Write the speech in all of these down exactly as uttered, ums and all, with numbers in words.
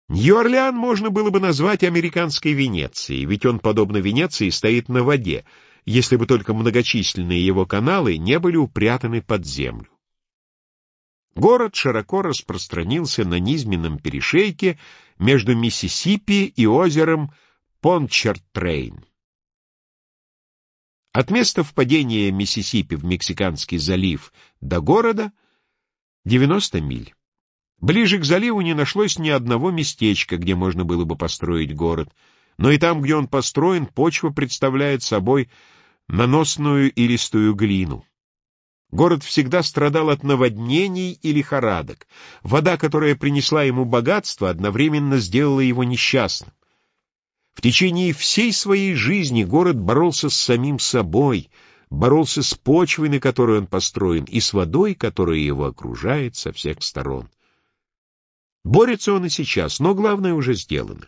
Нью-Орлеан можно было бы назвать американской Венецией, ведь он, подобно Венеции, стоит на воде, если бы только многочисленные его каналы не были упрятаны под землю. Город широко распространился на низменном перешейке между Миссисипи и озером Пончартрейн. От места впадения Миссисипи в Мексиканский залив до города девяносто миль. Ближе к заливу не нашлось ни одного местечка, где можно было бы построить город, но и там, где он построен, почва представляет собой наносную и листую глину. Город всегда страдал от наводнений и лихорадок. Вода, которая принесла ему богатство, одновременно сделала его несчастным. В течение всей своей жизни город боролся с самим собой, боролся с почвой, на которой он построен, и с водой, которая его окружает со всех сторон. Борется он и сейчас, но главное уже сделано.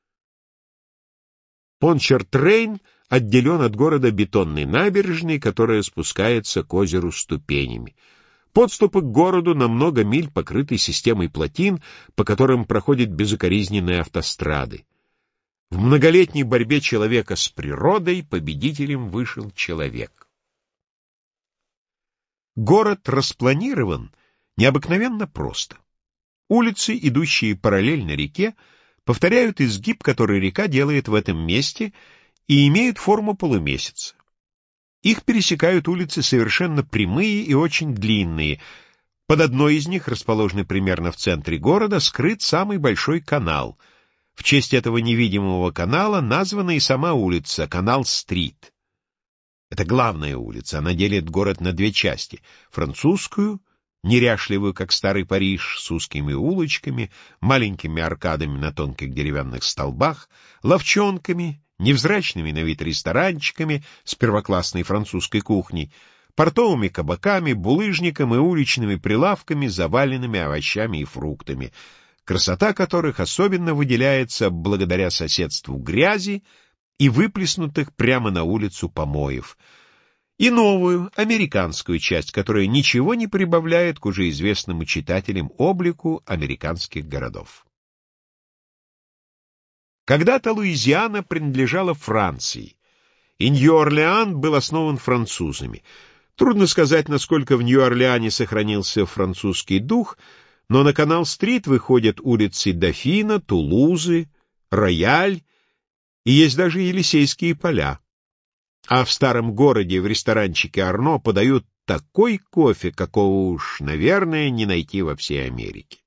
Пончартрейн отделен от города бетонной набережной, которая спускается к озеру ступенями. Подступы к городу на много миль покрыты системой плотин, по которым проходят безукоризненные автострады. В многолетней борьбе человека с природой победителем вышел человек. Город распланирован необыкновенно просто. Улицы, идущие параллельно реке, повторяют изгиб, который река делает в этом месте, и имеют форму полумесяца. Их пересекают улицы совершенно прямые и очень длинные. Под одной из них, расположенной примерно в центре города, скрыт самый большой канал. В честь этого невидимого канала названа и сама улица — Канал-стрит. Это главная улица, она делит город на две части — французскую, неряшливую, как старый Париж, с узкими улочками, маленькими аркадами на тонких деревянных столбах, лавчонками, невзрачными на вид ресторанчиками с первоклассной французской кухней, портовыми кабаками, булыжником и уличными прилавками, заваленными овощами и фруктами, красота которых особенно выделяется благодаря соседству грязи и выплеснутых прямо на улицу помоев, и новую, американскую часть, которая ничего не прибавляет к уже известному читателям облику американских городов. Когда-то Луизиана принадлежала Франции, и Нью-Орлеан был основан французами. Трудно сказать, насколько в Нью-Орлеане сохранился французский дух, но на Канал-стрит выходят улицы Дофина, Тулузы, Рояль, и есть даже Елисейские поля. А в старом городе в ресторанчике Арно подают такой кофе, какого уж, наверное, не найти во всей Америке.